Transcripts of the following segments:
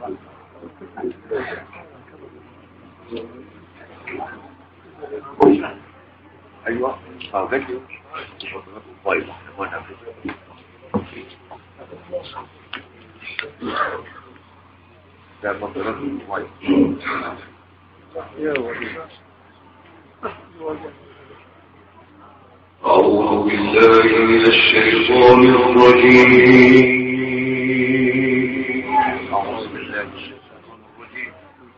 ايوه فيديو طيب ده منظرات كويس أعوذ بالله من الشيطان الرجيم. أعوذ بالله من الشيطان الرجيم.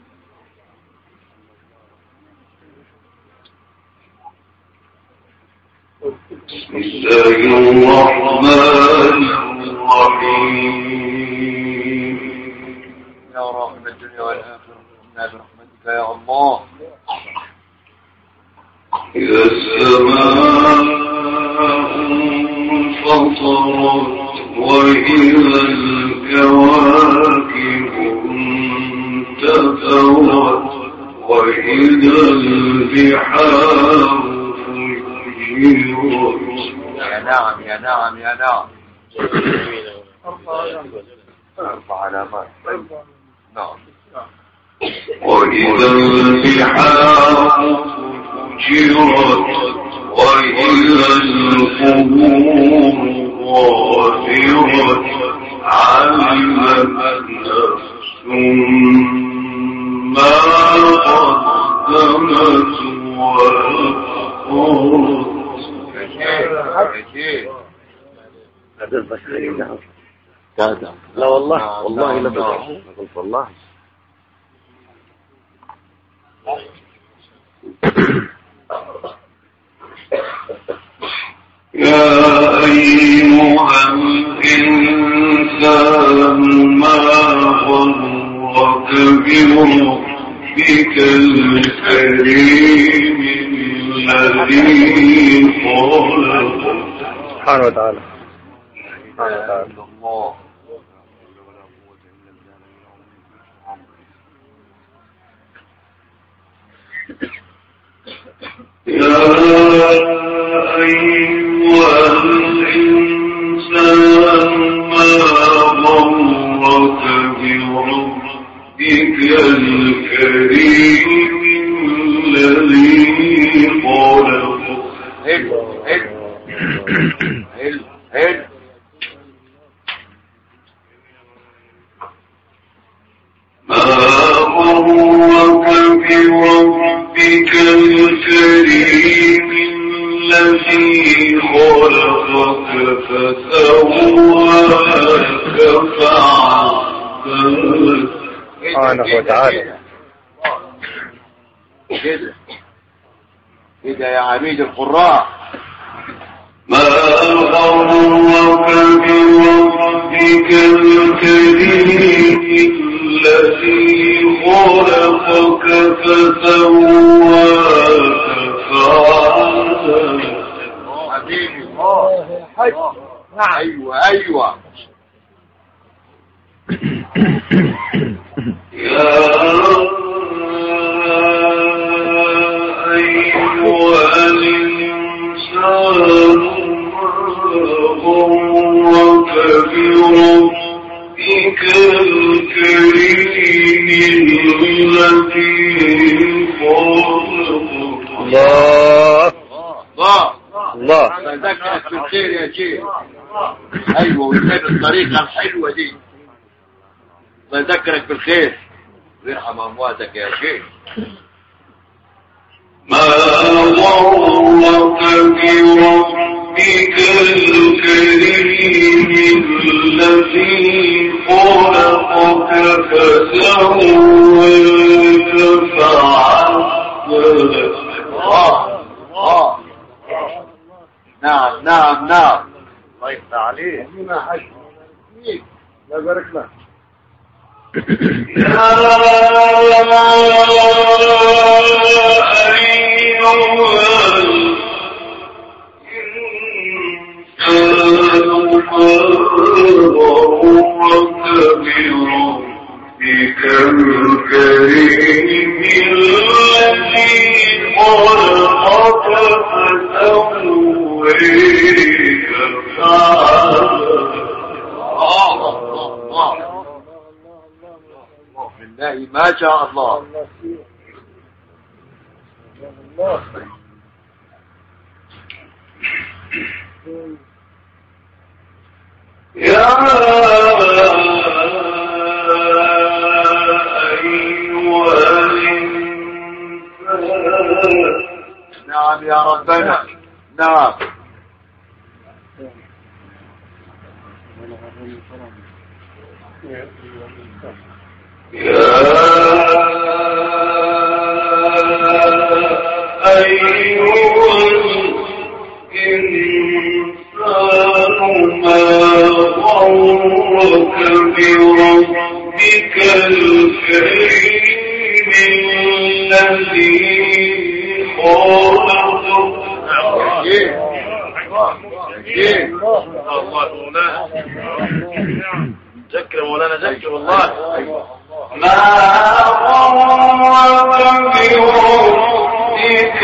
بسم الله الرحمن الرحيم. يا رحمة الدنيا والآخرة إنا برحمتك يا الله. إذا السماء انفطرت وإذا الكواكب انتثرت وإذا البحار فجرت. يا نعم يا نعم يا نعم. 4 علامات. نعم. وإذا البحار فجرت وإذا القبور غافرت علمت نفس ما قدمت وأخرت. لا والله والله لا قلت والله. يا أيها الإنسان ما غرك بربك الكريم الذي خلقك. سبحانه وتعالى. سبحانه وتعالى. الله. يا أيها الإنسان ما غرك بربك الكريم الذي خلقك. ما غرك بربك الكريم الذي خلقك فسواك فعدلك. سبحانه وتعالى. كده يا عميد القراء. ما غرك بربك الكريم الذي خلقك فسواك فعدلك. حبيبي ايوه يا أيها الإنسان ما غرك بربك الكريم الذي خلقك. الله ذكرك بالخير يا شيخ. ايوه وكان الطريقه الحلوه دي. ذكرك بالخير ويرحم امواتك يا شيخ. ما غرك بربك الكريم الذي خلقك فسواك فعدلك. نعم الله يفتح عليك. لا بارك لك. يا أيها الإنسان ما غرك بربك الكريم الذي خلقك فسواك فعدلك. بالله ما شاء الله. يا نعم يا ربنا. نعم. يا أيها الإنسان ما غرك بربك الكريم الذي خلقك. ذكر مولانا ذكر والله. ما غرك بربك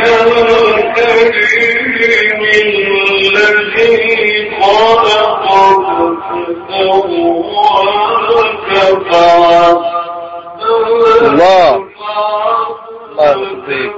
الكريم الذي خلقك فسواك الله يرضيك.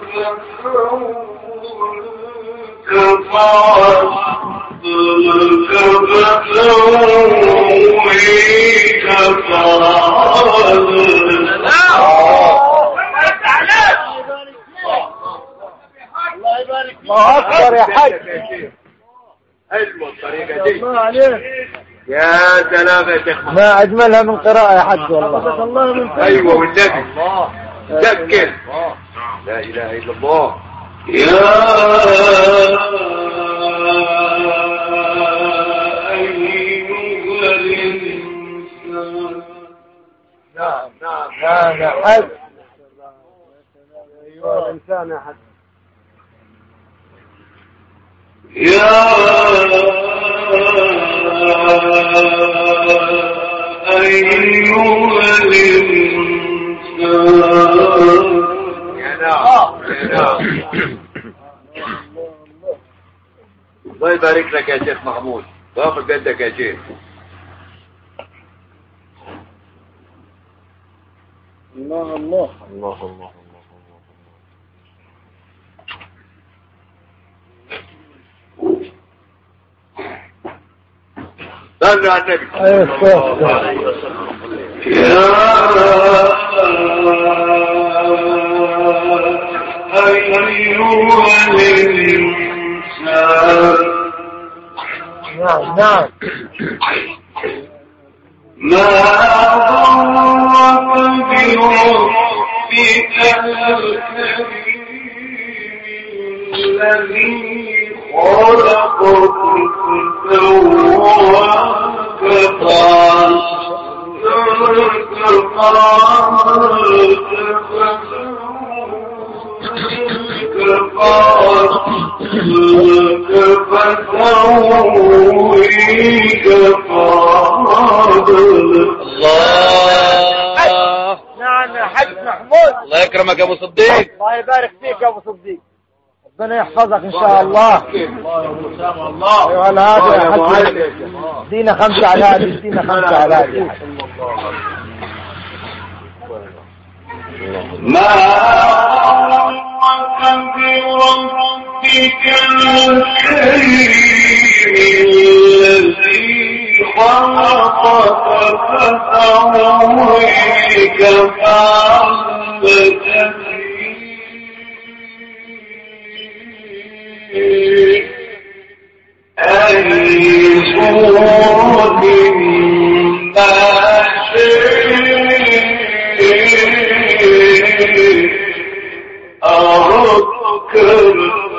الله أكبر يا حاج. حلوة الطريقة دي. الله عليك. يا سلام يا شيخ. ما أجملها من قراءة يا حاج والله. الله من أيوة والنبي. ذكر. لا إله إلا الله. يا أيها الإنسان. نعم يا حاج. أيها الإنسان يا حاج. يا أيها الإنسان. يا نعم. الله يبارك لك يا شيخ محمود. ضافر قدك يا شيخ. الله الله الله الله. صلوا على النبي. يا أيها الإنسان. نعم. ما غرك بربك الكريم الذي خلقك فسواك نعم يا حاج محمود. الله يكرمك يا ابو صديق. الله يبارك فيك يا ابو صديق. ربنا يحفظك ان شاء الله. ايها الهادي يا حاج. دينا 5 على هذه. دينا 5 على هذه. ما غرك بربك الكريم الذي خلقك فسواك فعدلك أي صورة ما أذكر.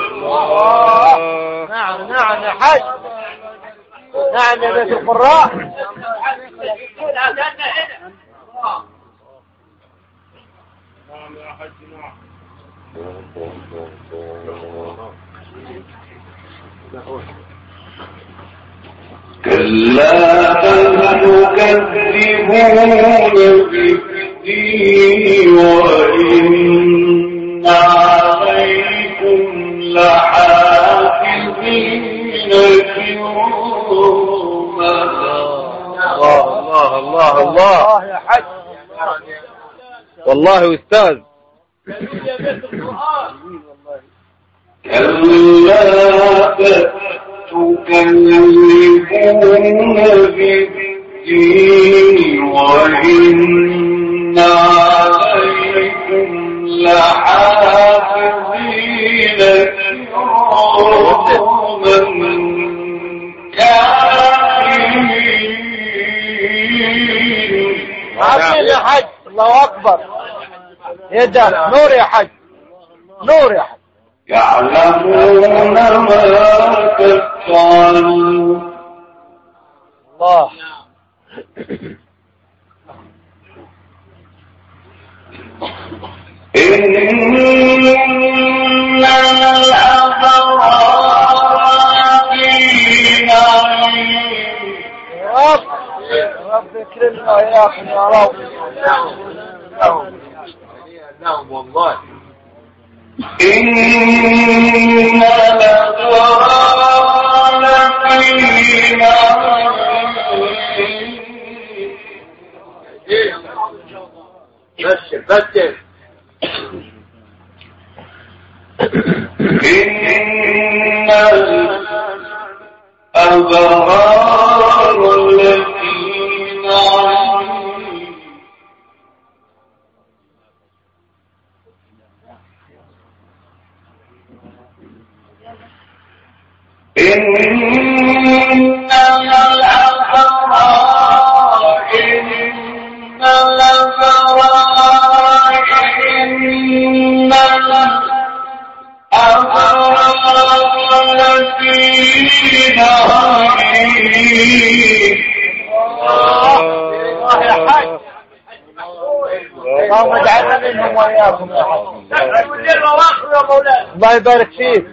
نعم يا حاج. نعم يا بيت القراء. كلا بل تكذبون بالدين وإن عليكم لحافظين كراما. الله يا حج. والله أستاذ. كلا تكذبون بالدين وإن عليكم لحافظين كراما كاتبين. عظيم يا حج، الله أكبر. يدا نور يا حج، نور يا حج. يعلمون ما تفعلون. الله. إن الأبرار في نعيم. رب اكرمنا وإياكم يا رب. نعم والله. إن الأبرار في نعيم. بشر. إن الأبرار التي نعيم. إن اللهم اجعلنا منهم وإياكم يا حج. الله يبارك فيك.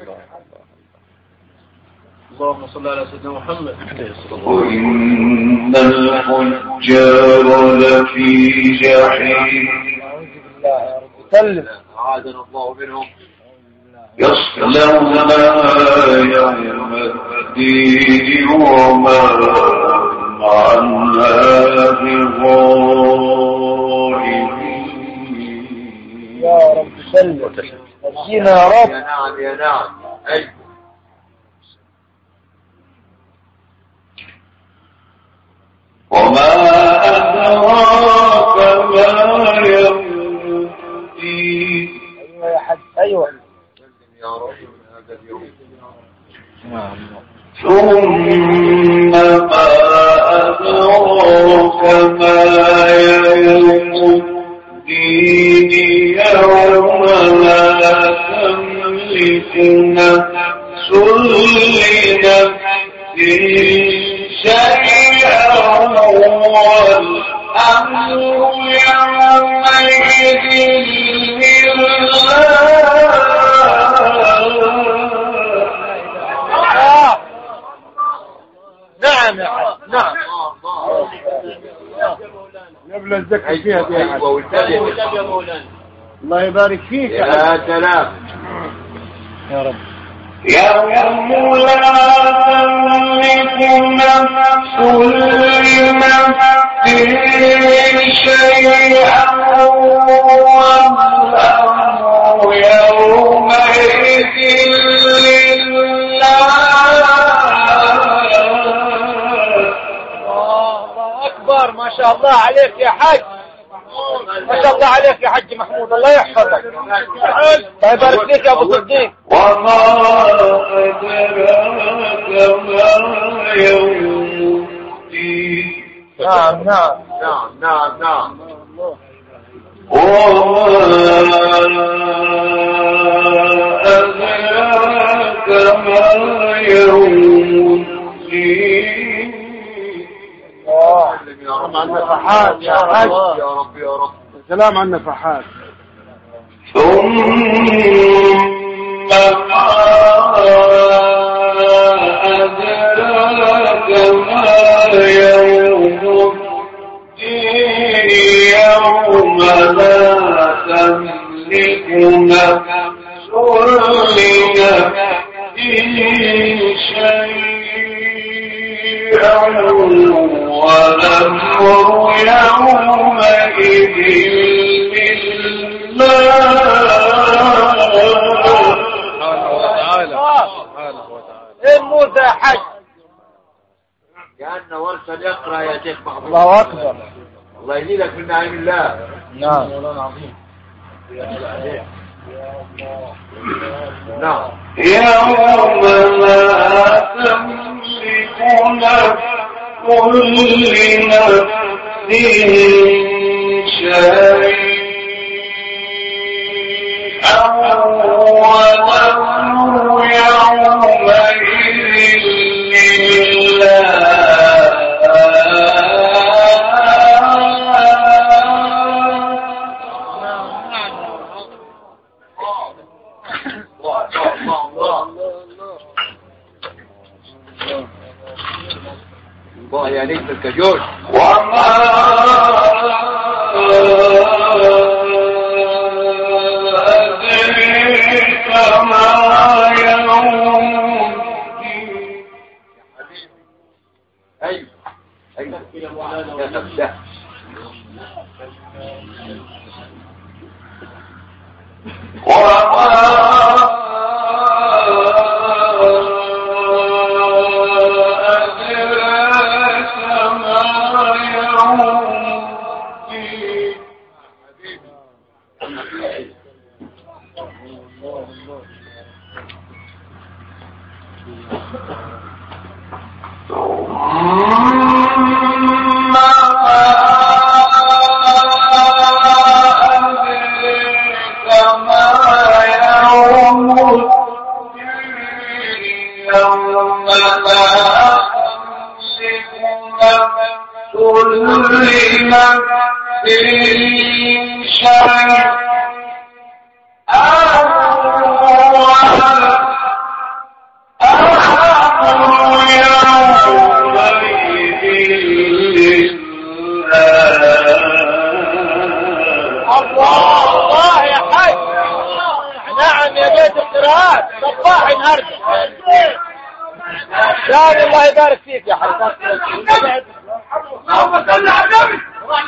اللهم صل على سيدنا محمد. وإن الفجار لفي جحيم. سلم. أعاذنا الله منهم. يصلونها يوم الدين وما هم عنها بغائبين. يا رب سلم. نجينا يا رب. يا نعم. أي. وما أدراك ما يوم الدين. أيوة يا حج، أيوة يا رب هذا اليوم. ثم ما أدراك ما يوم الدين. يوم لا تملك نفس لنفس شيئا والأمر يومئذ لله. نعم يا حج، نعم. قبل الذكر فيها دي يا مولانا. الله يبارك فيك يا سلام. يا رب. يوم لا تملك نفس لنفس شيئا والأمر يومئذ لله. الله أكبر. ما شاء الله عليك يا حج، ما شاء الله عليك يا حج محمود. الله يحفظك. الله يبارك فيك يا أبو صديق. وما أدراك ما يوم الدين. نعم نعم وما أدراك ما يوم الدين. يا رب عن نفحات يا حج. يا رب سلام عن نفحات. ثم ما أدراك ما يوم الدين. يوم لا تملك نفس لنفس شيئا والأمر يومئذ ايه موسى حج كأنه ورثة يقرأ يا شيخ محمود. الله اكبر. الله يزيدك من نعيم الله. نعم نعم. يوم لا تملك نفس لنفس شيئا والأمر يومئذ لله. الله يا ليت الكجوش. وما أدريك ما يوم الدين. أيوة أيوة يا سبسة. الله يبارك فيك يا حبيبي. اللهم صل على النبي.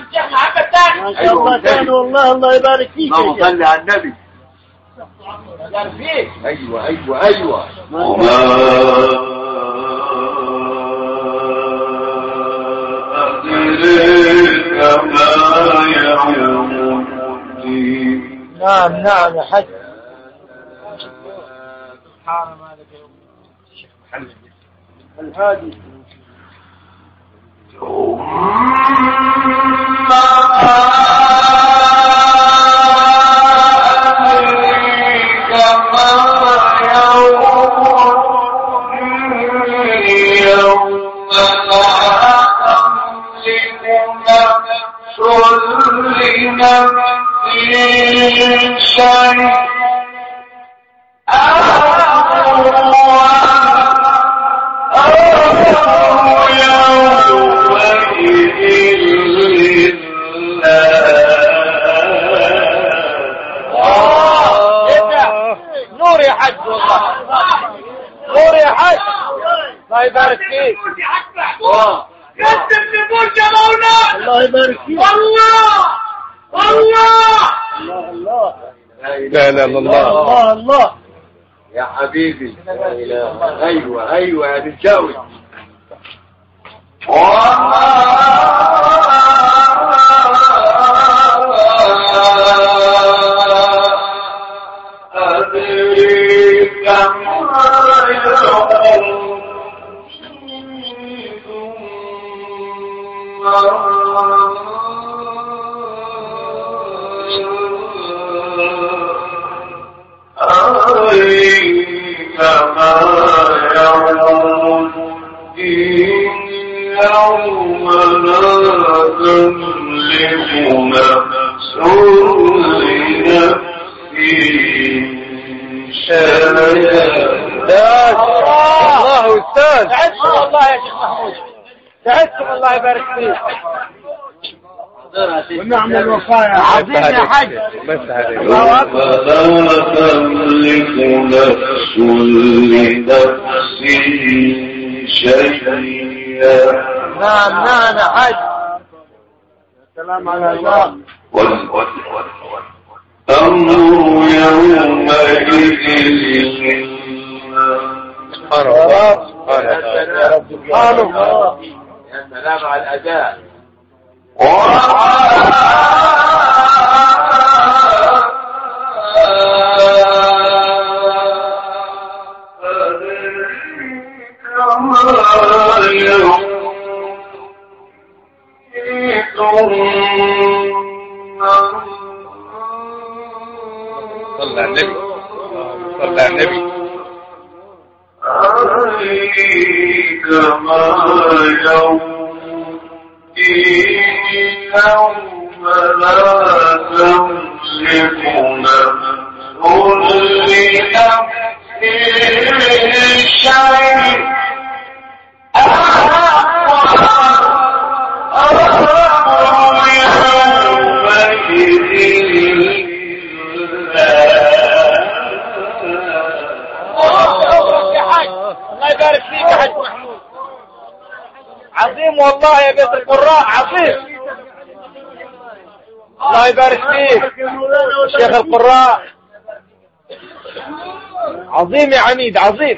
والله الله يبارك فيك. اللهم صل على النبي. يبارك فيك. ايوه ايوه ايوه. وما أدريك ما يوم الدين. نعم نعم يا حج. سبحان مالك يوم الهادي. نور يا حج والله. نور يا حج. الله يبارك فيك. قدم لبوك يا مولا. الله يبارك فيك. والله والله الله لا اله الا الله. الله الله يا حبيبي. ايوه ايوه يا بنشاوي. أدريك ما يوم لا تملك نفس لنفس الله أستاذ. تعبتم والله يا شيخ محمود. تعبتم الله يبارك فيك. ونعم الوفاء عظيم يا حج. الله أكبر. ولا تملك نفس لنفس شيئا نعم نعم يا حاج. السلام على الله. الأمر يومئذ سبحانه الله. يا سلام على الأداء. صلى النبي صلى النبي. كما يوم لا تملك نفس شيء الله يبارك فيك يا حاج محمود. عظيم والله يا بيت القراء، عظيم. الله يبارك فيك شيخ القراء، عظيم يا عميد، عظيم.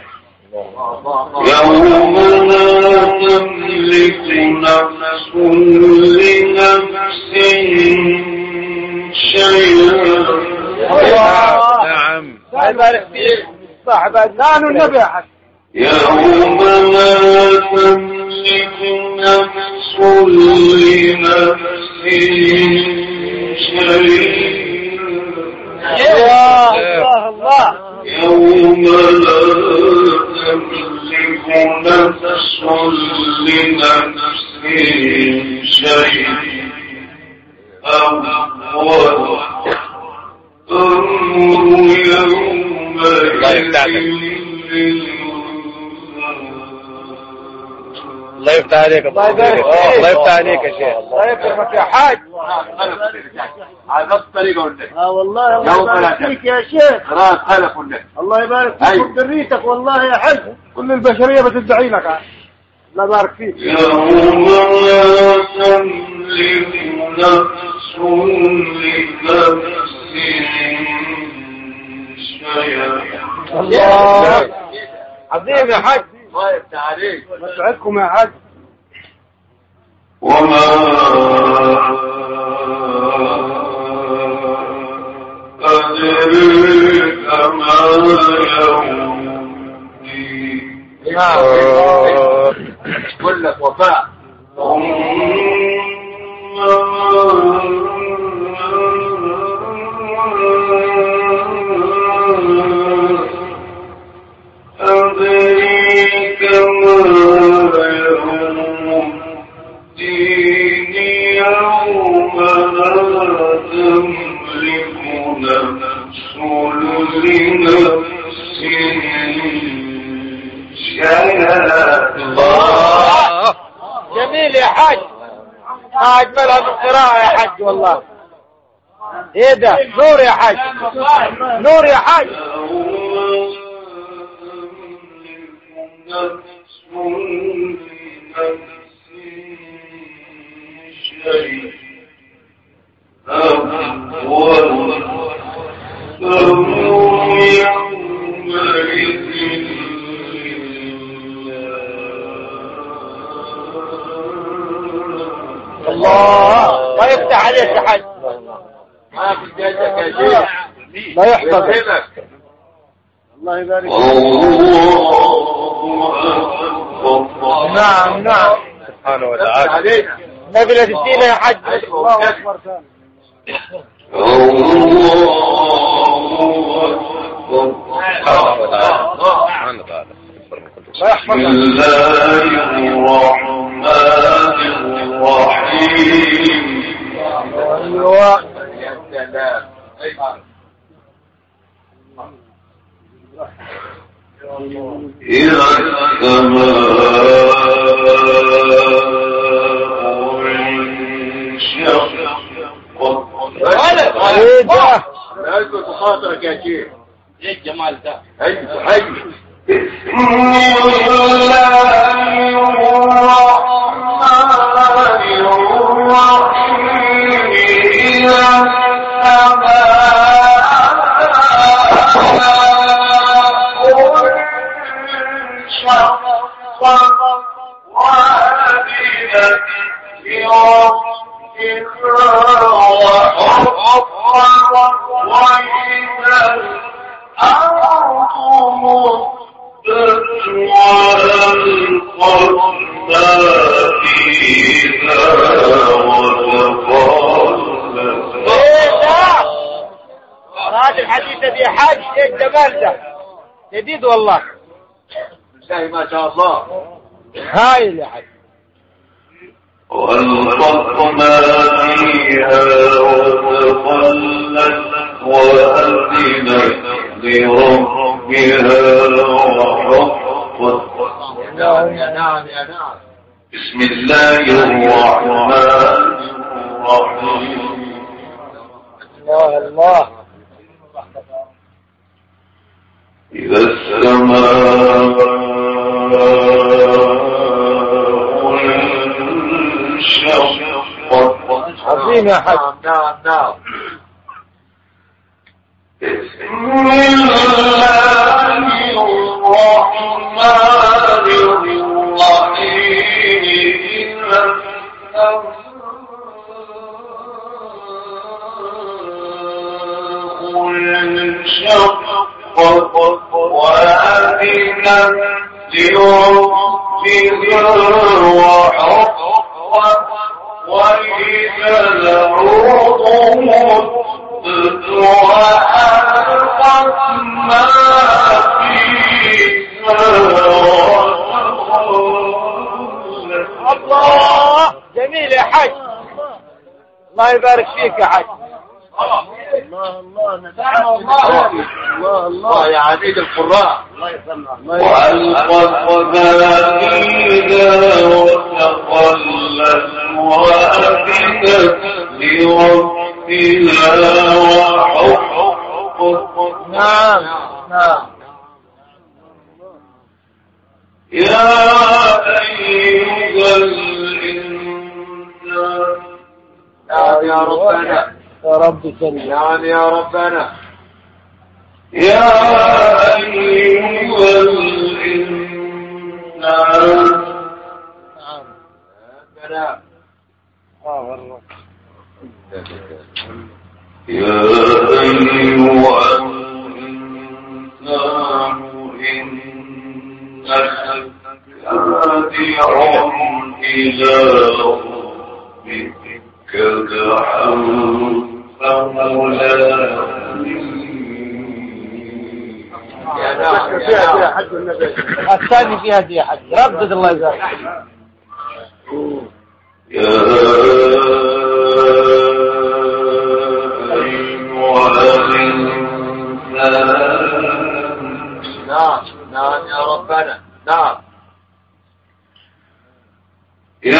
يوم لا تملك نفس لنفس شيئا. نعم. الله يبارك فيك صاحب الدان والنبي يا حاج. يوم لا تملك نفس لنفس شيئا. الله الله. يوم لا تملك نفس لنفس شيئا الله يفتح عليك. الله يفتح عليك يا شيخ. الله يكرمك يا حاج. على نفس الطريقة والله. والله الله يبارك فيك يا شيخ. خلاص خلف والله. الله يبارك فيك وذريتك والله يا حاج. كل البشرية بتدعي لك. الله يبارك فيك. يوم لا تملك نفس لنفس شيئا. الله عظيم يا حاج. الله يفتح عليك. مسعدكم يا حاج. وما أدريك ما يوم الدين. كل لك وفاء. أدريك ما يوم الدين. يوم لا تملك نفس لنفس شيئا. الله جميل يا حاج. ما أجملها بالقراءة يا حاج والله. ايه ده نور يا حاج، نور يا حاج. الله ما يفتح عليك يا حاج. ما في جايزك يا شيخ. لا يحفظك. الله يبارك فيك. نعم نعم. سبحانه وتعالى علينا. نبي لا تدينا يا حاج. الله أكبر. سبحانه وتعالى. بسم الله الرحمن الرحيم. يا سلام. إذا السماء انشقت. ايه ده؟ لازم تخاطرك يا شيخ. ايه الجمال ده؟ ايوه حي. بسم الله الرحمن جديد والله ما شاء الله هايل يا حاج. والقطنا فيها وتخلت وأذنت لربها وحقت. نعم يا نعم. بسم الله الرحمن الرحيم. الله إذا السماء انشقت. عظيم يا حاج. نعم. بسم الله الرحمن الرحيم. وأذنت لربها وحقت. وإذا الأرض مدت وألقت ما فيها. الله جميل يا حاج. الله يبارك فيك يا حاج. الله يا عديد القراء. وألقت بابيها وتخلت وأذنت لربها وحقت. نعم. يا أيها الإنسان. يا ربنا. يا رب سلم. نعم يا ربنا. يا أيها الإنسان. نعم. يا أيها الإنسان إنك كادح إلى ربك كدحا الثاني فيها دي يا حاج. ردد الله يبارك. يا أيها الإنسان. نعم يا ربنا. نعم. يا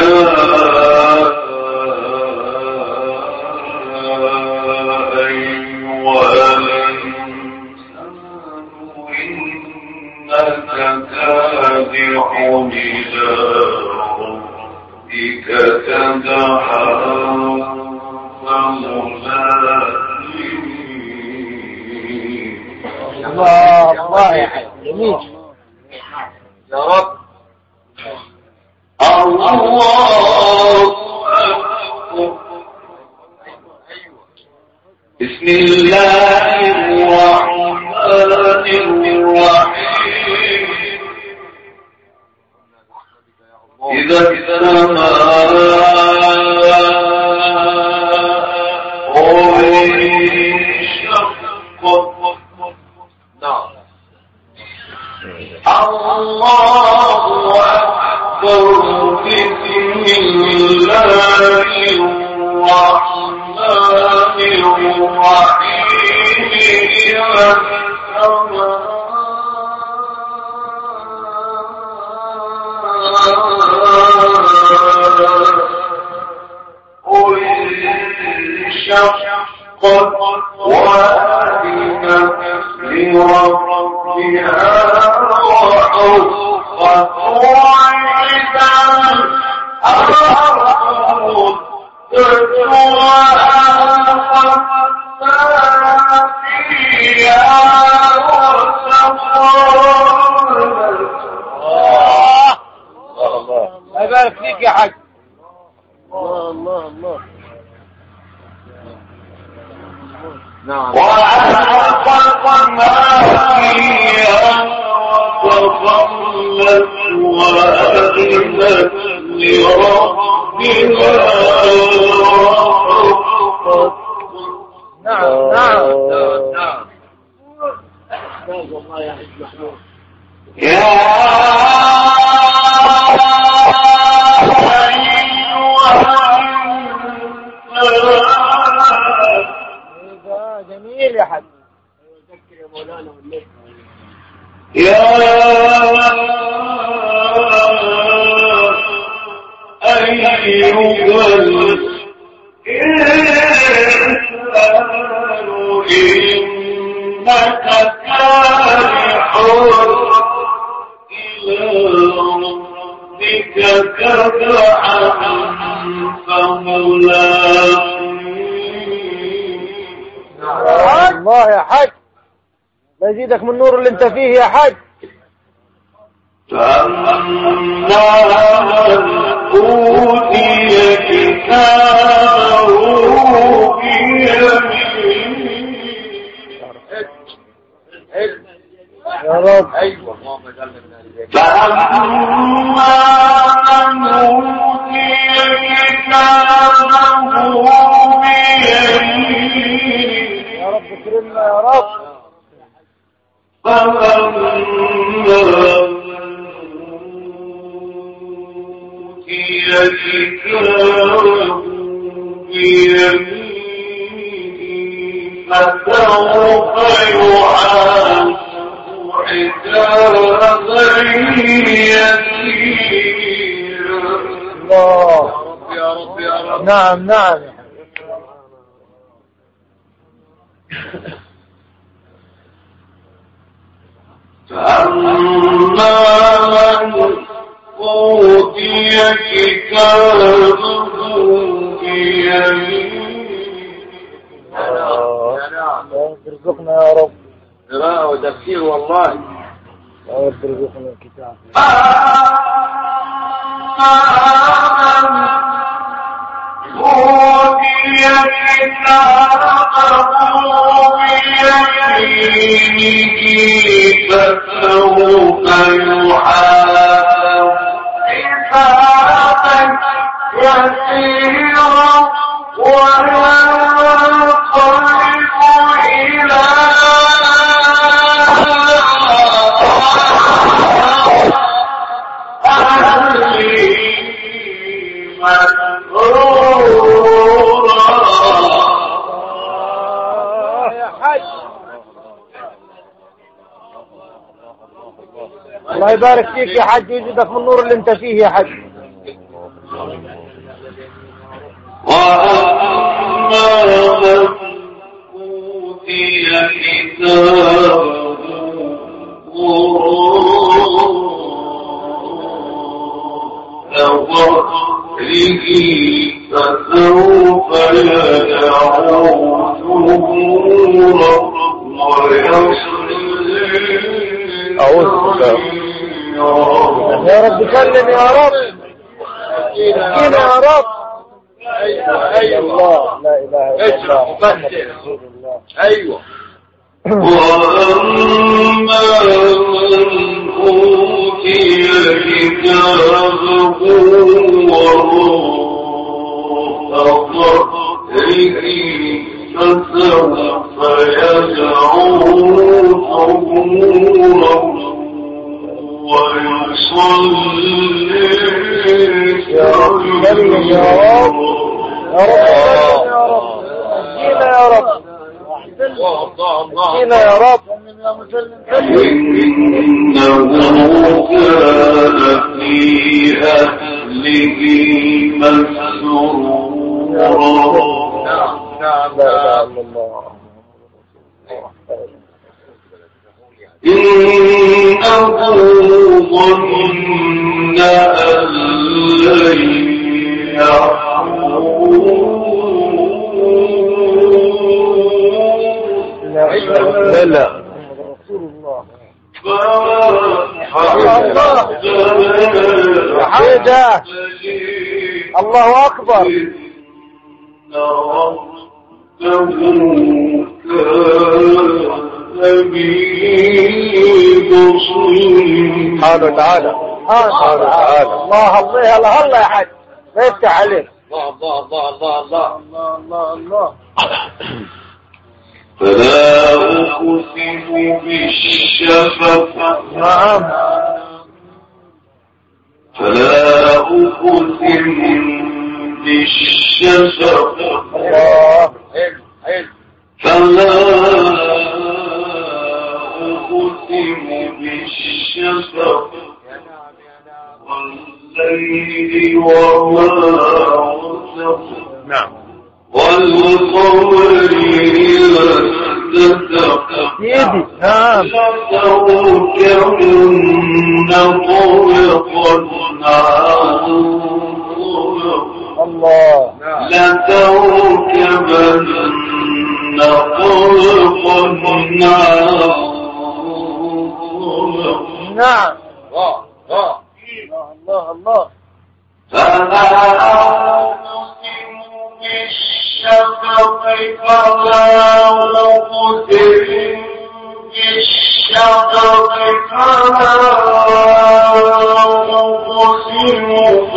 الله يا حي جميل يا رب. الله أكبر. بسم الله الرحمن الرحيم. إذا السماء الله أكبر. بسم الله الرحمن الرحيم. إذا انشقت وأذنت لربها وحقت. وإذا الأرض أبارك فيك يا حاج. الله الله. نعم. وأنفقنا فيها وتظلت وأذنت لربها نعم نعم نعم. والله يا حاج محمود. يا جميل يا حاج. ذكر يا مولانا والله. يا أيها الإنسان إنك كادح إلى ربك كدحا فملاقيه. الله يا حاج، لا يزيدك من النور اللي انت فيه يا حاج. فأما من أوتي كتابه بيمينه يا رب. ايوه اللهم اجعلنا من اهل الجنة. فأما من أوتي كتابه بيمينه يا رب اكرمنا يا رب. فأما من أوتي كتابه بيمينه فسوف يحاسب حسابا يسيرا. الله. يا رب يا رب. نعم نعم يا حاج. فأما من أوتي كتابه بيمينه ارزقنا يا رب. قراءة وتفسير والله. يا رب ارزقنا الكتاب. أوتي كتابه بيمينه فسوف يحاسب حسابا يسيرا وينقلب إلى يا حاج الله يبارك فيك يا حاج، ويزيدك من النور اللي انت فيه يا حاج. وأما من أوتي كتابه ظهره فسوف يدعو ثبورا ويصلي يا رب سلم يا رب. سكينة يا رب. ايوه الله لا اله الا اجرى الله محمد مفسر. رسول الله. ايوه. وأما من أوتي كتابه وراء ظهره فسوف يدعو ثبورا ويصلي يا رب سلم يا رب. يا رب سلم يا رب. سكينة يا رب. الله الله الله. سكينة يا رب. إنه كان في أهله مسرورا. نعم نعم لا اله نعم. الا الله. إنه ظن أن لن يحور لا رسول الله. الله الله أكبر. سبحانه وتعالى. الله الله الله الله يا حاج لا يفتح عليك. الله الله الله الله الله الله. فلا أقسم بالشفق. نعم. فلا أقسم بالشفق. الله. فلا أقسم بالشفق والليل وما وسق. نعم. والقمر إذا اتسق. يدي. نعم. لتركبن طبقا عن طبق. الله. لتركبن طبقا عن طبق. نعم. الله الله. فلا أقسم بالشفق فلا أقسم بالشفق فلا أقسم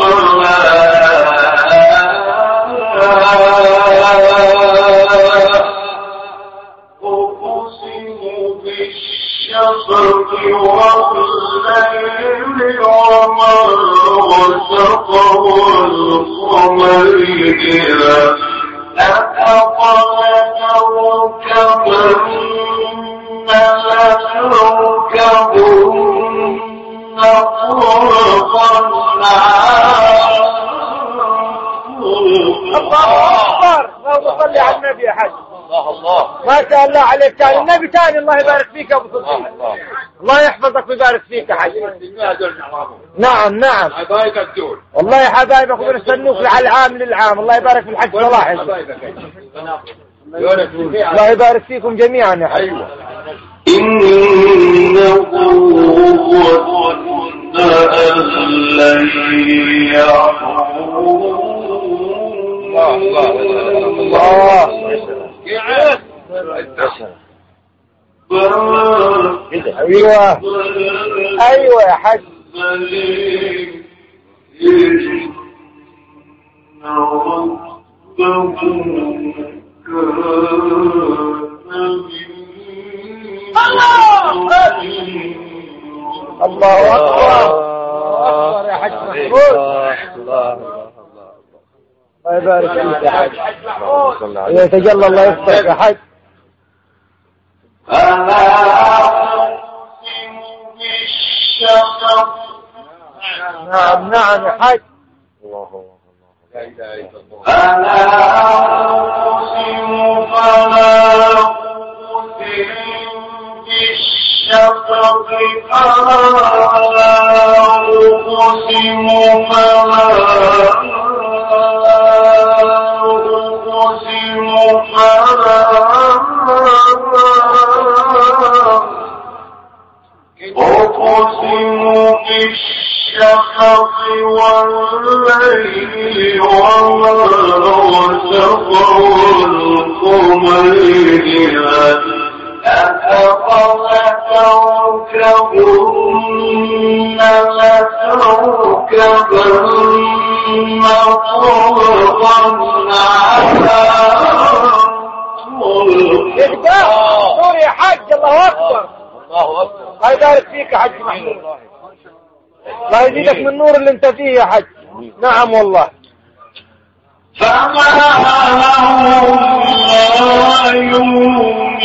بالشفق والليل وما وسق والقمر إذا اتسق. لتركبن طرقا عن الله أكبر. اللهم صل على النبي يا حاج. الله الله. ما شاء الله عليك. تاني النبي تاني. الله يبارك فيك يا ابو سلطان. الله يحفظك ويبارك فيك يا حاج. نعم نعم. حبايبك دول. والله يا حبايبك وبنستنوك على العام للعام. الله يبارك في الحج صلاح. الله يبارك فيكم جميعا يا حج. إنه ظن أن لن الله. ايوه ايوه يا حج. الله أكبر. أكبر يا حج محمود. الله يبارك فيك يا حج. يتجلى الله يفتح يا حج. نعم نعم يا حج. فلا أقسم بالشفق فلا أقسم بالشفق والليل وما وسق والقمر إذا اتسق. لتركبن طرقا عن طرق. نور يا حج. الله أكبر. الله أكبر. الله يبارك فيك يا حج محمود. الله يزيدك من النور اللي انت فيه يا حج. نعم والله. فما لهم لا يؤمنون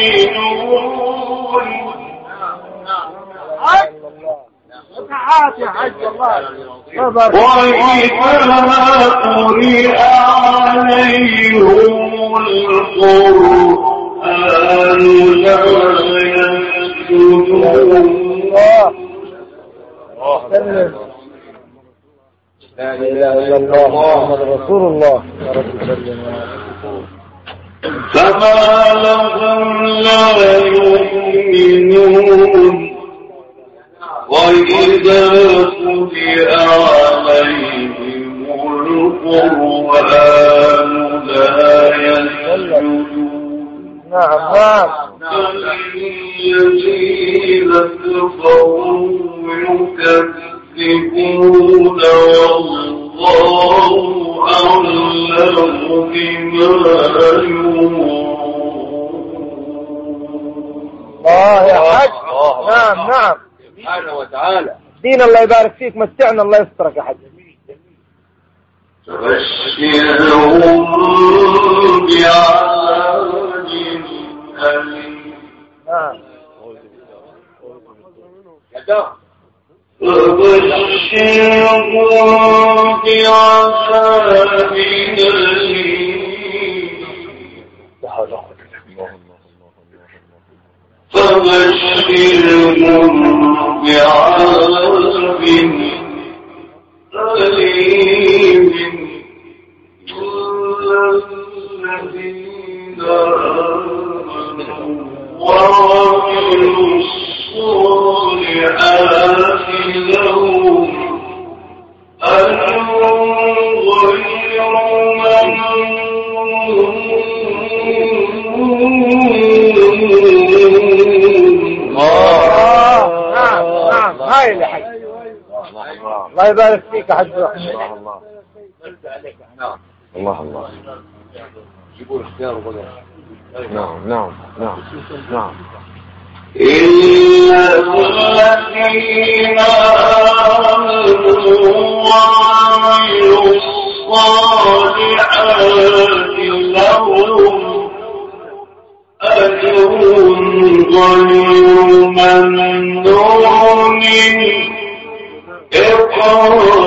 ساعات يا حج الله. وإذا قرئ عليهم القرآن لا يسجدون. لا إله إلا الله محمد رسول الله. يا رب سلم. فما لهم لا يؤمنون نعم الذين كفروا يكذبون والله أعلم بما يوعون. يا حج. نعم سبحانه وتعالى. دين الله يبارك فيك، متعنا الله يسترك يا حج. فبشرهم بعذاب أليم. فبشرهم بعذاب أليم. فبشرهم بعذاب أليم. الذين آمنوا وعملوا الصالحات لهم أجر غير ممنون. نعم هاي اللي حج. الله يبارك فيك يا حج. الله جيبوا الاختيار وبدأ. نعم إلا الذين آمنوا وعملوا الصالحات لهم أجر غير ممنون. اقرأ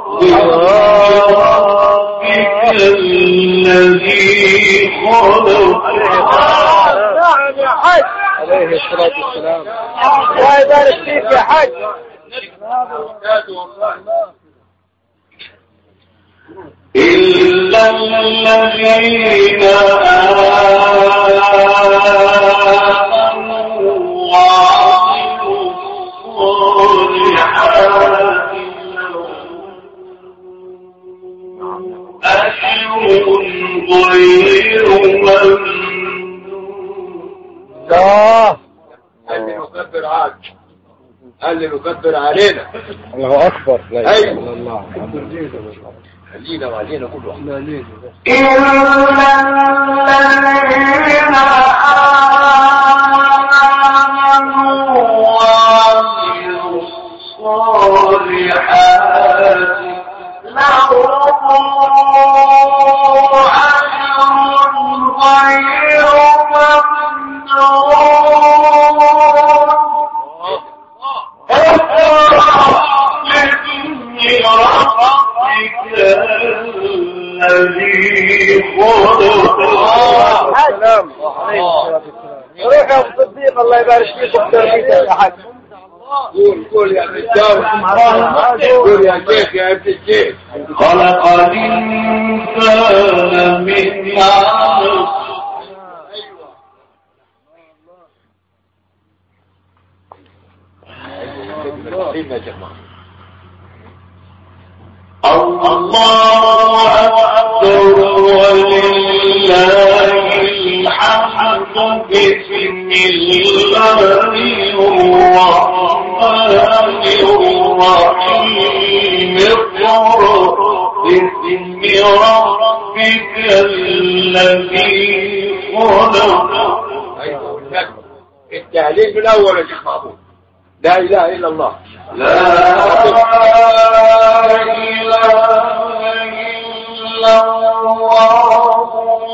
بربك الذي خلق. نعم يا حج. عليه الصلاة والسلام. الله يبارك فيك يا حج. إلا الذين آمنوا وعملوا الصالحات أجر غير ممنون. قال لي نكبر عاد، قال لي نكبر علينا. الله أكبر. لا إله إلا الله. خلينا وعلينا كل واحد. إلا الذين آمنوا وعملوا الصالحات لهم أجر غير روح يا صديق الله يبارك فيك وبتربيتك يا حاج. قول يا رجال، قول يا شيخ يا ابن الشيخ. خلق الإنسان من علق. يا جماعة الله أكبر ولله الحمد. بسم الله الرحمن الرحيم. اقرأ باسم ربك الذي خلق. التعليم من الأول يا شيخ محمود. لا إله إلا الله. لا إله إلا الله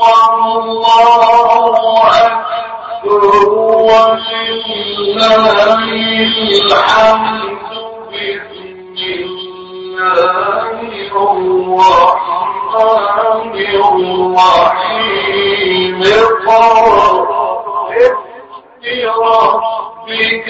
والله أكبر ولله الحمد. بسم الله الرحمن الرحيم. اقرأ ربك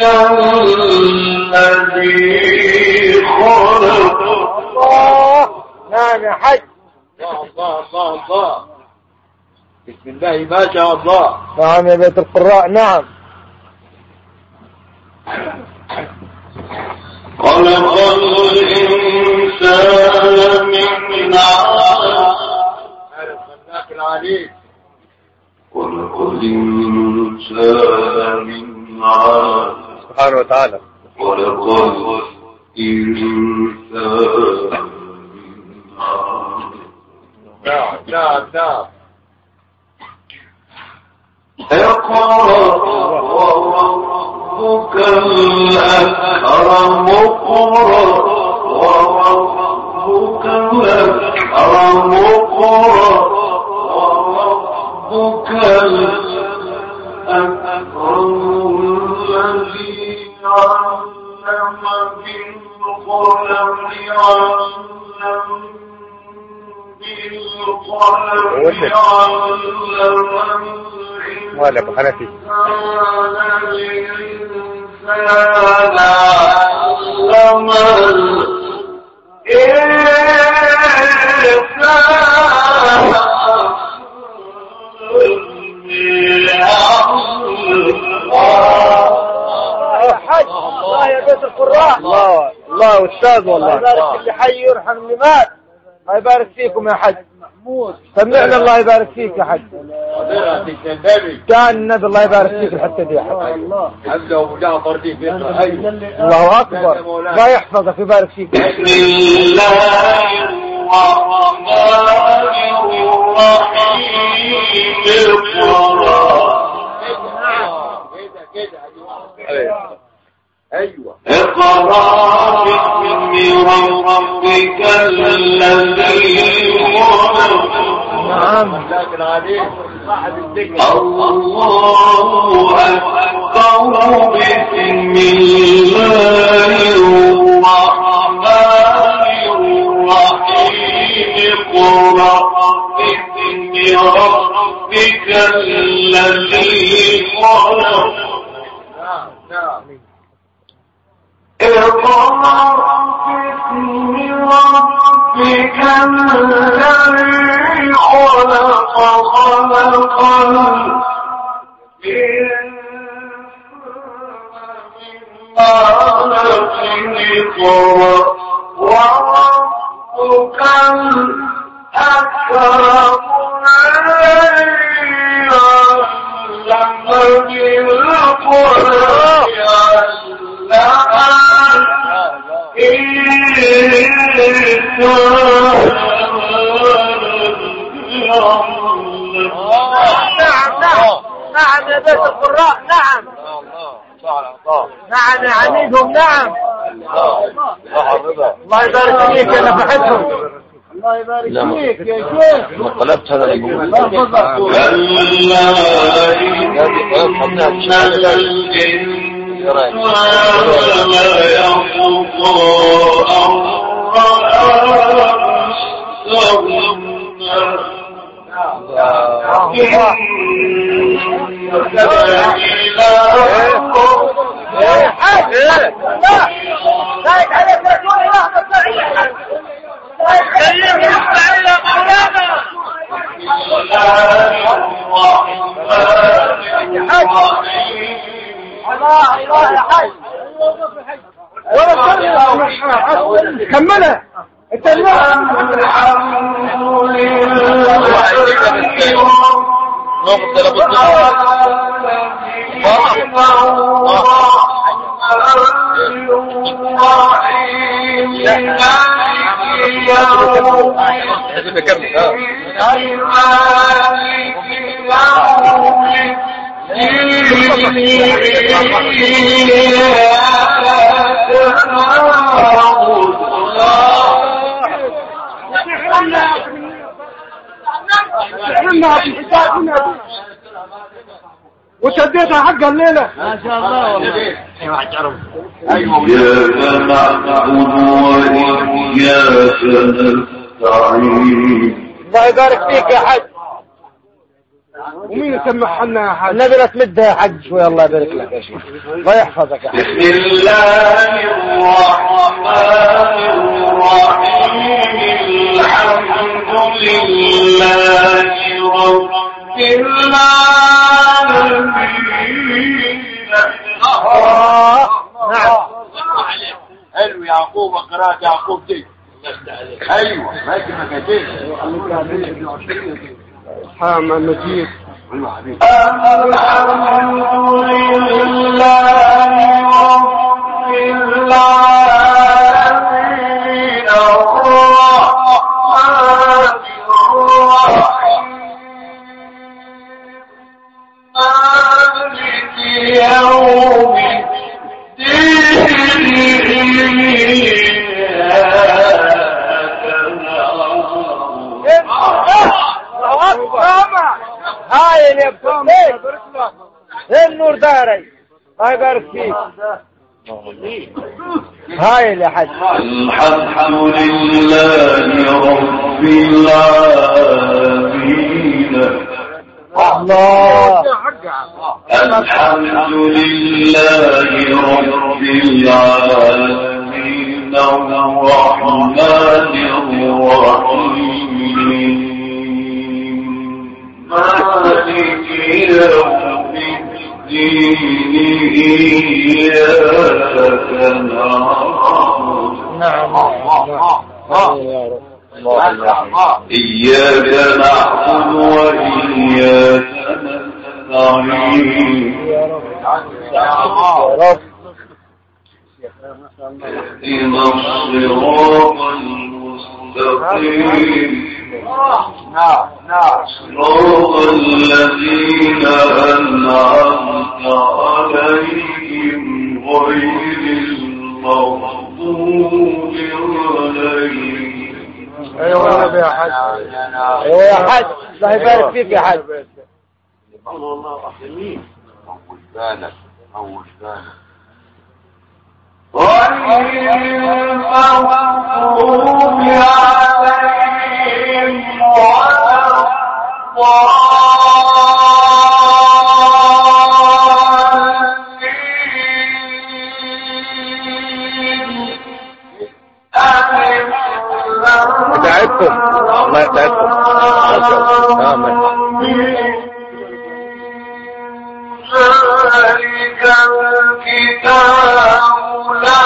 الذي خلق. نعم يا حج. الله بسم الله ما شاء الله. نعم يا بيت القراء. نعم. خلق الإنسان من علق. خلق الإنسان من علق سبحانه وتعالى. خلق الإنسان من علق. نعم. اقرأ وربك الأكرم اقرأ وربك الأكرم اقرأ وربك الأكرم الذي علم بالقلم ولا ابو حنفي حج الله يا بيت القراء. الله استاذ والله. الله يبارك اللي حي يرحم اللي مات. الله يبارك فيكم يا حج. سمعنا الله يبارك فيك يا حج. كان النبي الله يبارك فيك الحتة دي يا حج. حمزة وابو جعفر دي بيطلع. الله اكبر. الله يحفظك ويبارك فيك. بسم الله الرحمن الرحيم. ايوه اقرأ باسم ربك الذي خلق. نعم. لكن عليه صاحب الذكر. الله أكبر. بسم الله الرحمن الرحيم. اقرأ باسم ربك الذي خلق. نعم اقرأ باسم ربك الذي خلق. خلق الإنسان من علق. اقرأ وربك الأكرم الذي علم نعم يا بيت القراء. نعم يا عميدهم. نعم الله يبارك فيك يا نفحتهم. الله يبارك فيك يا شيخ. ما قلبت هذا اللي يقول كملها انت. وشديتها حق الليلة ما شاء الله والله. إياك نعبد وإياك نستعين. الله يبارك فيك يا حج. ومين يسمح لنا يا حاج؟ النبي لا تمدها يا حج شوي. الله يبارك لك يا شيخ. الله يحفظك يا حج. بسم الله الرحمن الرحيم. الحمد لله رب العالمين. نعم. حلو يعقوب قراءة يعقوب دي. ايوه ماشي مكاتب. حامد مجيد. الحمد لله رب العالمين الرحمن الرحيم مالك يوم هاي اللي بتقول النور داري الله يبارك فيك هاي اللي حج الحمد لله رب العالمين الله الحمد لله رب العالمين الرحمن الرحيم مالك يوم الدين إياك نعبد إياك نعبد وإياك نستعين اهدنا الصراط المستقيم صراط الذين أنعمت عليهم غير المغضوب عليهم. ايوه يا حاج ايوه يا حاج الله يبارك فيك يا حاج الله أحسنين أول ثاني غير المغضوب عليهم ولا تعبتم الله يتعبكم ذلك الكتاب لا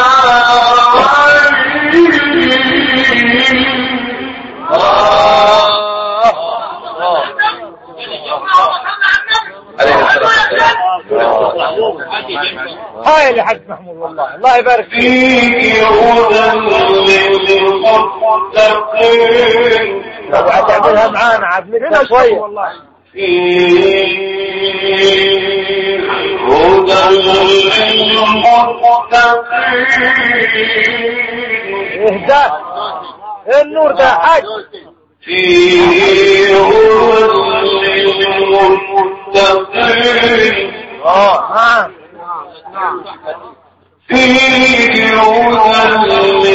هاي اللي حج محمود والله الله يبارك فيك فيه هدى للمتقين. لو هتعملها معانا عاد لسه شويه والله فيه هدى للمتقين. اهداء النور ده حج فيه هدى للمتقين. فيه هدى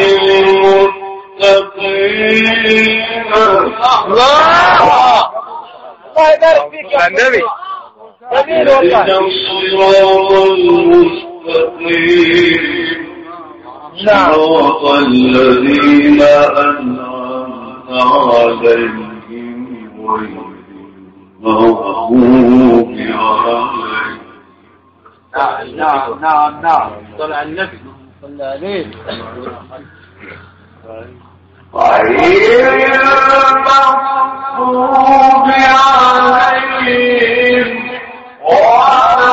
للمتقين. الله يبارك فيك يا النبي جميل والله الصراط المستقيم. صراط الذين أنعمت عليهم غير المغضوب عليهم. نعم طلع النبي صلى عليه غير المغضوب عليهم ولا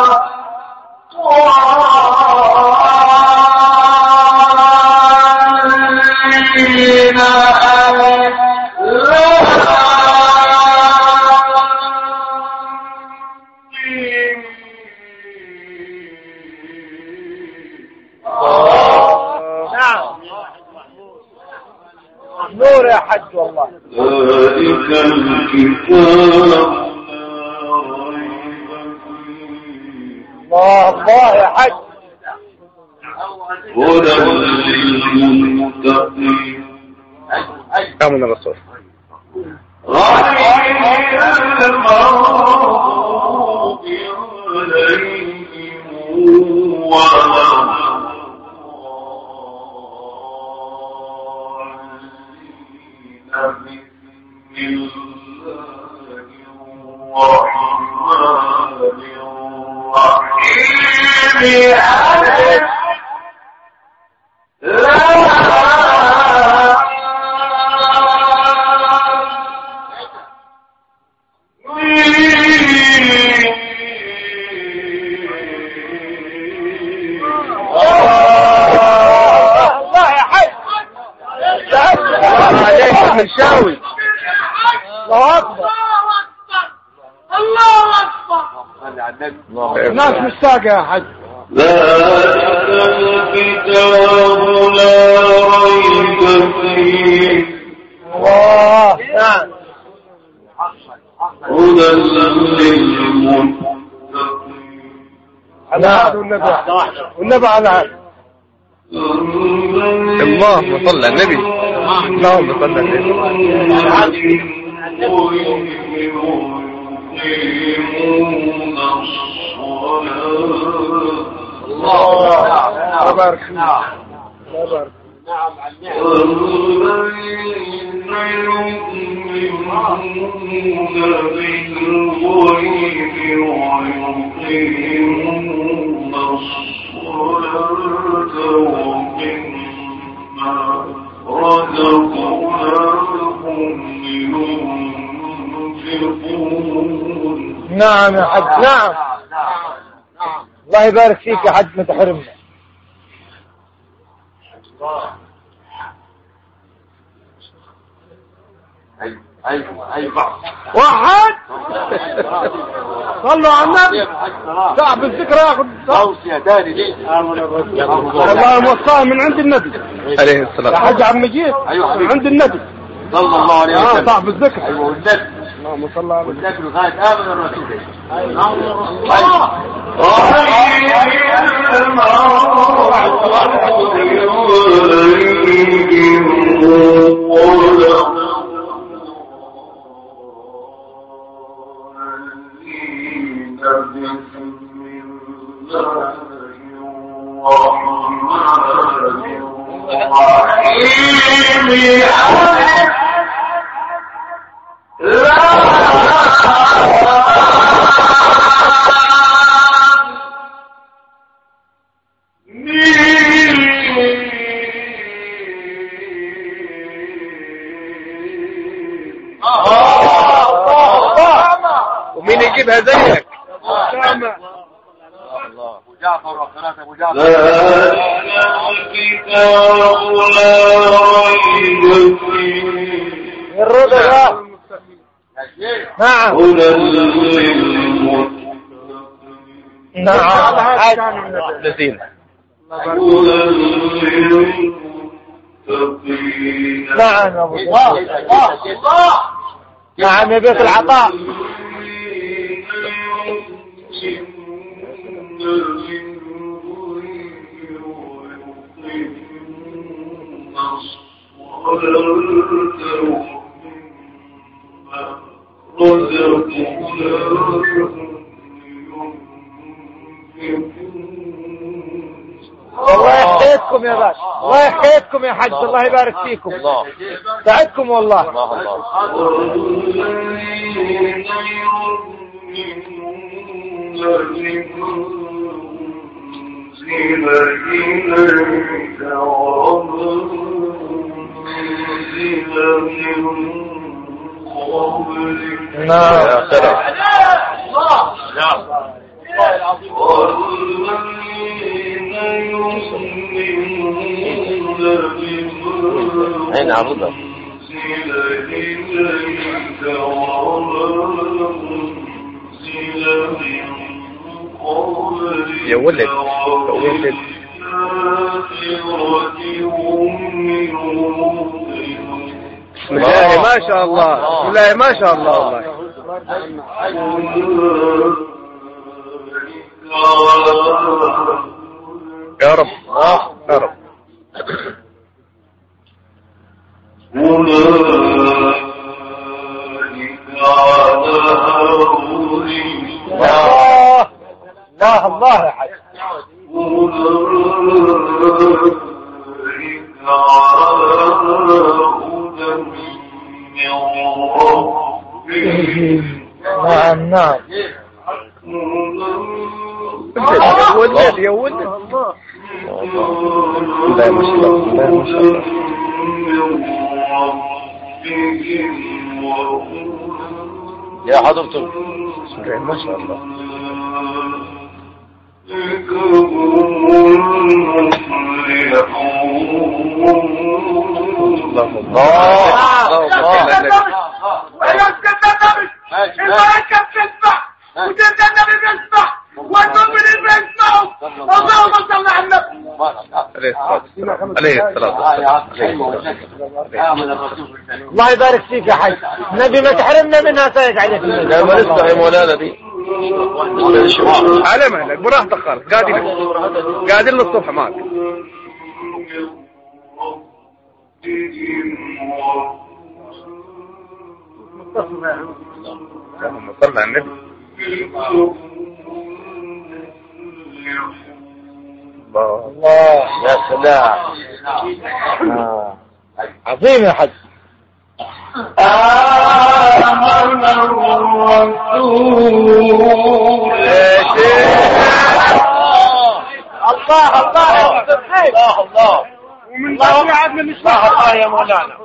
الضالين نور يا حج والله ذلك الكتاب لا ريب فيه الله يا حج هدى للمتقين. من الرسول غير المغضوب عليهم ولا الشاوي. الله أكبر الله أكبر. الناس مشتاقة يا حج. ذلك الكتاب لا ريب فيه الله. نعم. هدى للمتقين. على هذا والنبي على هذا. اللهم صل على النبي. اللهم صل على النبي. الله بارك فيك. الله بارك. نعم على نعم يا حج. نعم. الله يبارك فيك يا حج ما تحرمنا. واحد صلوا على النبي. صاحب الذكر ياخذ توصية تاني ليه؟ الله موصاه من عند النبي عليه يا الصلاة. حج عم مجيد. أيوة من عند النبي صلى الله عليه وسلم. صاحب الذكر. أيوة والنبي اللهم صل على النبي. والنبي لغاية آمن الرسول. ومين يجيبها زيك؟ أبو جعفر وقناة أبو جعفر. ذلك الكتاب لا ريب فيه الرضا. نعم. هدى للمتقين. نعم. نسينا. هدى للمتقين. نعم يا أبو الله. نعم يا بيت العطاء. الله يحييكم يا باشا. الله يحييكم يا حج. الله يبارك فيكم. سعدكم والله. نعم يا سلام. أين عرضه؟ يا ولد ولد. بسم الله ما شاء الله. بسم الله ما شاء الله. والله يا رب يا رب. الله الله يا حج. نعم نعم. يا ولد يا ولد. لا ما شاء الله. لا ما شاء الله. يا حضرته. بسم الله ما شاء الله. الله عليه الصلاة الله يبارك فيك يا حاج. النبي ما تحرمنا منها سايق عليك. لا ما نسمع يا مولانا دي على مهلك براحتك خالص. قاعدين للصبح معك. اللهم صل على النبي. الله يا سلام. عظيم يا حج. آمن الرسول. الله الله يا مصطفى. الله ومن بعد عاد من الصحة الله يا مولانا.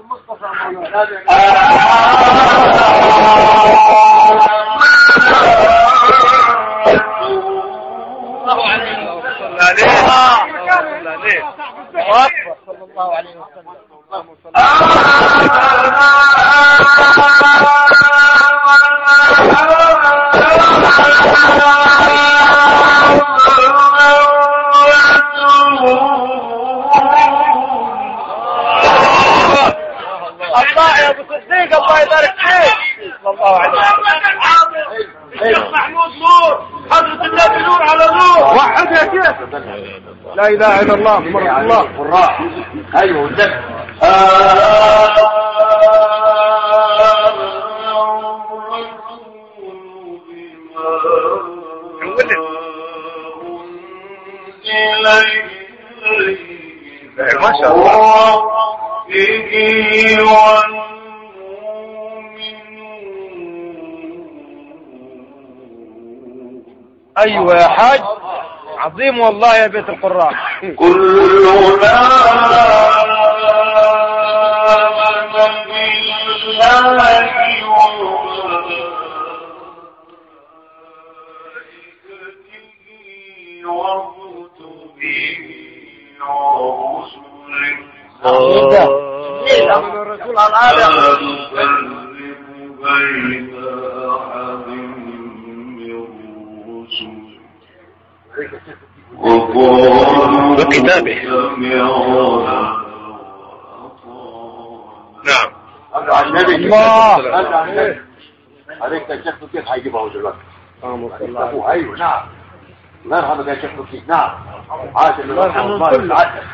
صلى الله عليه وسلم. الله يا ابو صديق الله يبارك فيك. صلى الله عليه وسلم. الشيخ محمود نور. حضرة النبي نور على نور. وحد يا شيخ. لا اله الا الله محمد الله. القراء ايوه والنبي. ما شاء الله. ايوه يا حاج. عظيم والله يا بيت القراء. كلنا آمن بالله وملائكته وكتبه ورسله من الرسول على العالم. لا نفرق بين أحد من رسله وكتابه. نعم. الله عليك يا شيخ كيف هيجيبه دلوقتي؟ ايوه نعم. الله يرحمك يا شيخ كيف. نعم. عاشر الله يرحمه كله.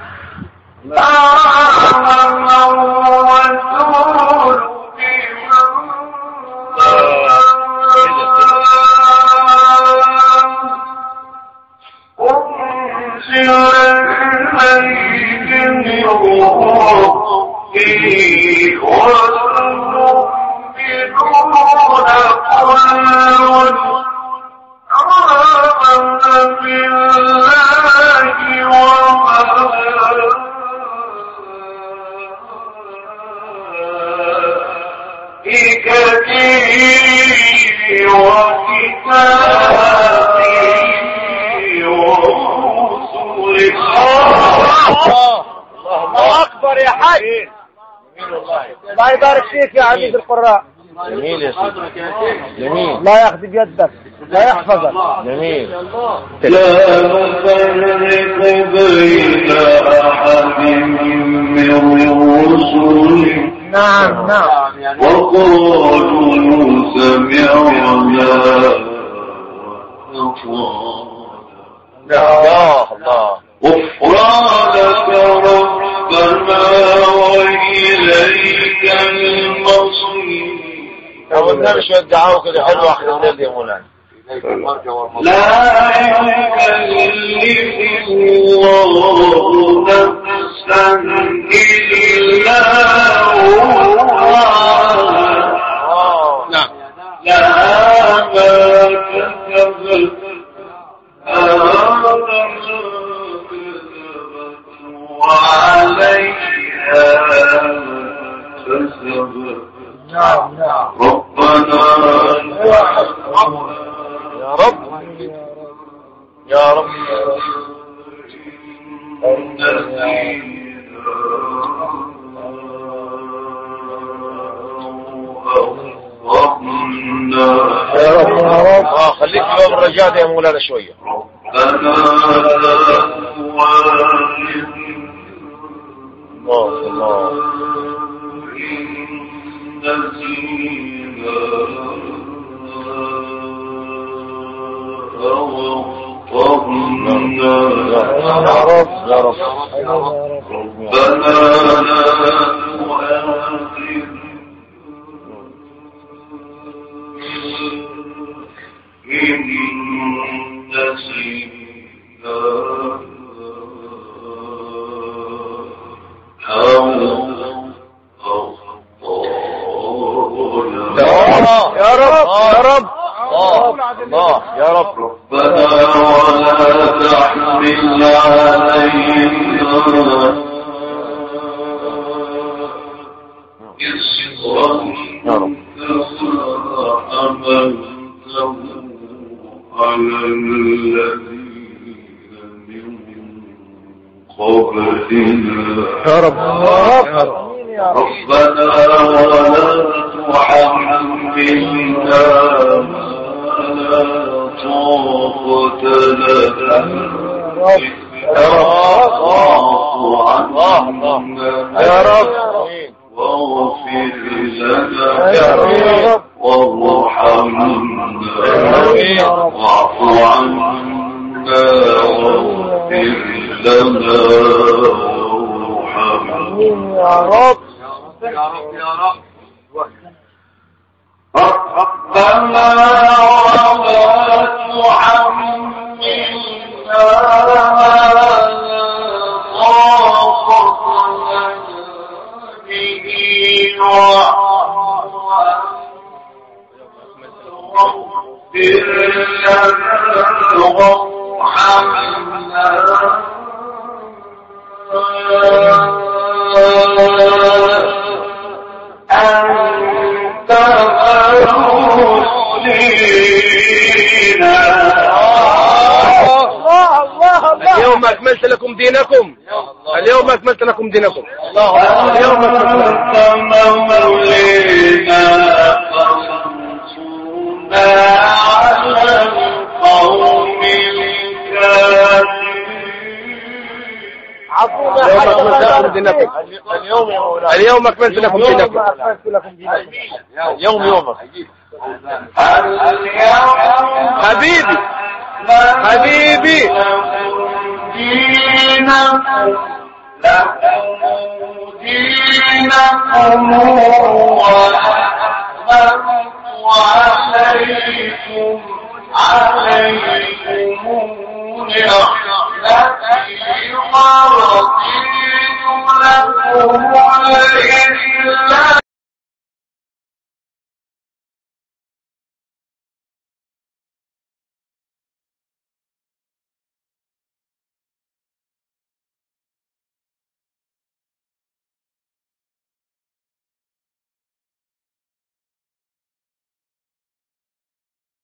الله اكبر يا حاج. الله يبارك فيك يا عزيز القراء. جميل يا سيدي. جميل. لا ياخذ بيدك. لا يحفظك. جميل. لا نفرق بين أحد من رسله. نعم نعم. وقالوا سمعنا الله الله. غفرانك ربنا وإليك المصير. أبو النبي شو الدعاء كده حلو أخذ الليل يا مولانا. لا يكلف الله نفسا إلا وسعها. نعم. لها ما كسبت وعليها كسبت. ربنا يا رب يا رب. يا رب. خليك في باب الرجاء يا مولانا شوية. اليوم أكملت لكم دينكم. اليوم أكملت لكم دينكم. اليوم أكملت اليوم أكملت لكم دينكم. اليوم يومك حبيبي حبيبي دينكم وعليكم نعمتي ورضيت